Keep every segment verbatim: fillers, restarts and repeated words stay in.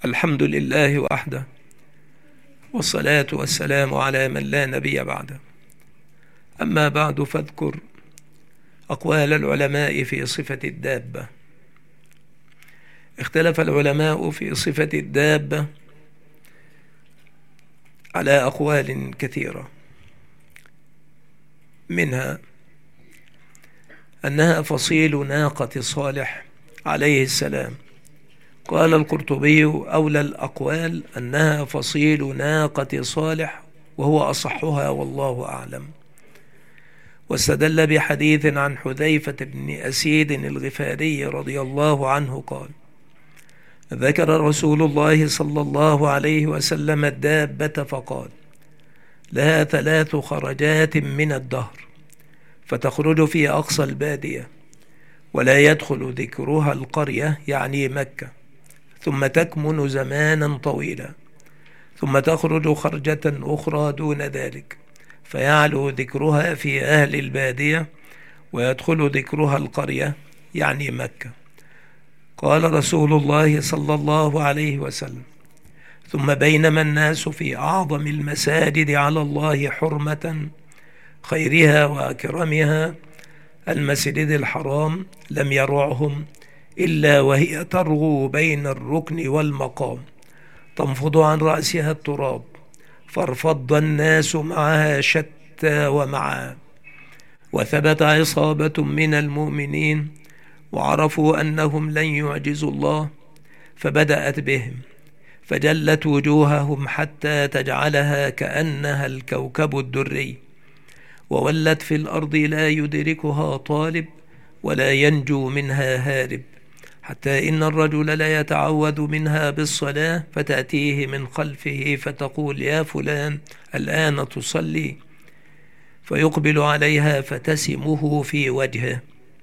الحمد لله وحده، والصلاة والسلام على من لا نبي بعده. أما بعد، فاذكر أقوال العلماء في صفة الدابة. اختلف العلماء في صفة الدابة على أقوال كثيرة، منها أنها فصيل ناقة صالح عليه السلام. قال القرطبي: أولى الأقوال أنها فصيل ناقة صالح، وهو أصحها والله أعلم. واستدل بحديث عن حذيفة بن أسيد الغفاري رضي الله عنه قال: ذكر رسول الله صلى الله عليه وسلم الدابة فقال: لها ثلاث خرجات من الدهر، فتخرج في أقصى البادية، ولا يدخل ذكرها القرية يعني مكة، ثم تكمن زمانا طويلا، ثم تخرج خرجة أخرى دون ذلك، فيعلو ذكرها في أهل البادية، ويدخل ذكرها القرية يعني مكة. قال رسول الله صلى الله عليه وسلم: ثم بينما الناس في أعظم المساجد على الله حرمة خيرها وأكرمها المسجد الحرام، لم يرعهم إلا وهي ترغو بين الركن والمقام، تنفض عن رأسها التراب، فارفض الناس معها شتى ومعا. وثبت عصابة من المؤمنين وعرفوا أنهم لن يعجزوا الله، فبدأت بهم، فجلت وجوههم حتى تجعلها كأنها الكوكب الدري، وولت في الأرض لا يدركها طالب ولا ينجو منها هارب، حتى إن الرجل لا يتعوذ منها بالصلاة، فتأتيه من خلفه فتقول: يا فلان الآن تصلي؟ فيقبل عليها فتسمه في وجهه.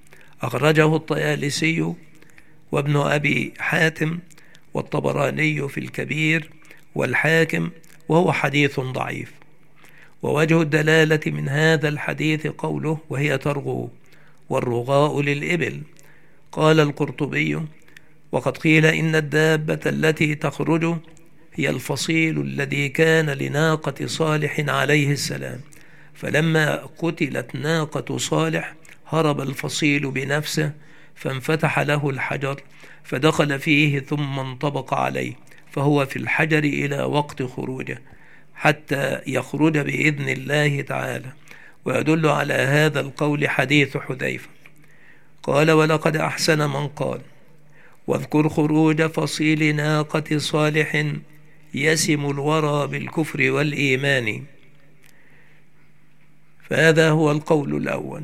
أخرجه الطيالسي وابن أبي حاتم والطبراني في الكبير والحاكم، وهو حديث ضعيف. ووجه الدلالة من هذا الحديث قوله: وهي ترغو، والرغاء للإبل. قال القرطبي: وقد قيل إن الدابة التي تخرج هي الفصيل الذي كان لناقة صالح عليه السلام، فلما قتلت ناقة صالح هرب الفصيل بنفسه، فانفتح له الحجر فدخل فيه ثم انطبق عليه، فهو في الحجر إلى وقت خروجه حتى يخرج بإذن الله تعالى. ويدل على هذا القول حديث حذيفة. قال: ولقد أحسن من قال: واذكر خروج فصيل ناقة صالح يسم الورى بالكفر والإيمان. فهذا هو القول الأول.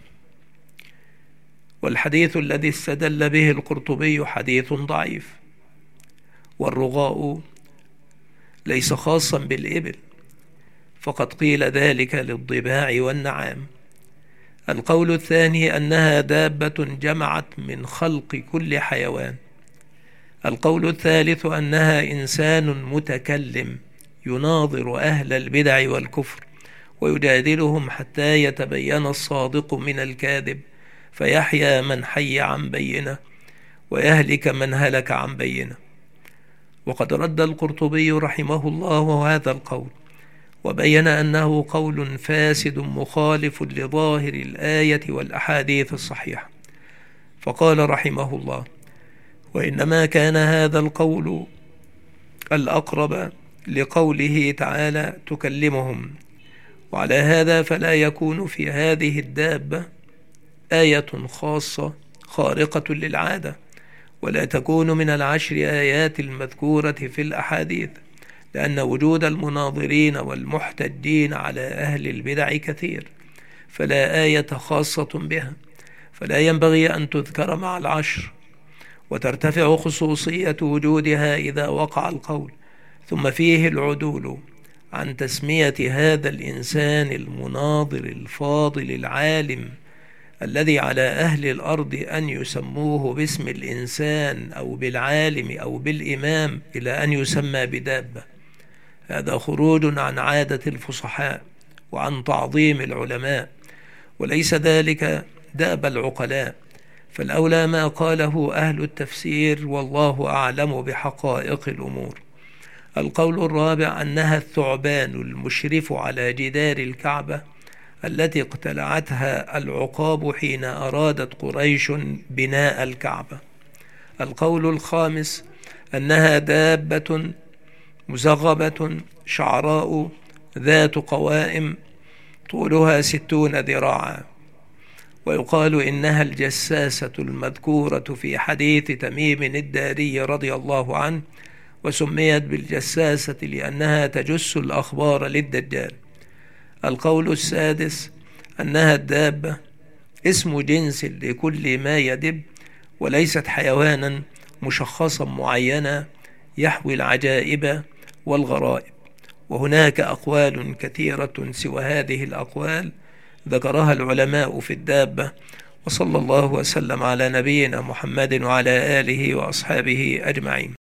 والحديث الذي استدل به القرطبي حديث ضعيف. والرغاء ليس خاصا بالإبل، فقد قيل ذلك للضباع والنعام. القول الثاني أنها دابة جمعت من خلق كل حيوان. القول الثالث أنها إنسان متكلم يناظر أهل البدع والكفر ويجادلهم حتى يتبين الصادق من الكاذب، فيحيى من حي عن بينه ويهلك من هلك عن بينه. وقد رد القرطبي رحمه الله هذا القول، وبين أنه قول فاسد مخالف لظاهر الآية والأحاديث الصحيحة، فقال رحمه الله: وإنما كان هذا القول الأقرب لقوله تعالى: تكلمهم. وعلى هذا فلا يكون في هذه الدابة آية خاصة خارقة للعادة، ولا تكون من العشر آيات المذكورة في الأحاديث، لأن وجود المناظرين والمحتجين على أهل البدع كثير، فلا آية خاصة بها، فلا ينبغي أن تذكر مع العشر، وترتفع خصوصية وجودها إذا وقع القول. ثم فيه العدول عن تسمية هذا الإنسان المناظر الفاضل العالم الذي على أهل الأرض أن يسموه باسم الإنسان أو بالعالم أو بالإمام، إلى أن يسمى بدابة. هذا خروج عن عادة الفصحاء وعن تعظيم العلماء، وليس ذلك داب العقلاء، فالأولى ما قاله أهل التفسير، والله أعلم بحقائق الأمور. القول الرابع أنها الثعبان المشرف على جدار الكعبة التي اقتلعتها العقاب حين أرادت قريش بناء الكعبة. القول الخامس أنها دابة مزغبة شعراء ذات قوائم طولها ستون ذراعا، ويقال إنها الجساسة المذكورة في حديث تميم الداري رضي الله عنه، وسميت بالجساسة لأنها تجس الأخبار للدجال. القول السادس أنها الدابة اسم جنس لكل ما يدب، وليست حيوانا مشخصا معينا يحوي العجائب والغرائب. وهناك أقوال كثيرة سوى هذه الأقوال ذكرها العلماء في الدابة. وصلى الله وسلم على نبينا محمد وعلى آله وأصحابه أجمعين.